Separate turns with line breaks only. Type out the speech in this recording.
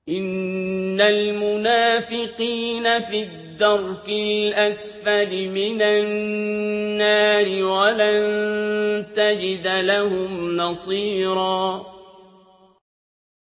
إِنَّ الْمُنَافِقِينَ فِي الدَّرْكِ الْأَسْفَلِ مِنَ النَّارِ وَلَن تَجِدَ لَهُمْ نَصِيرًا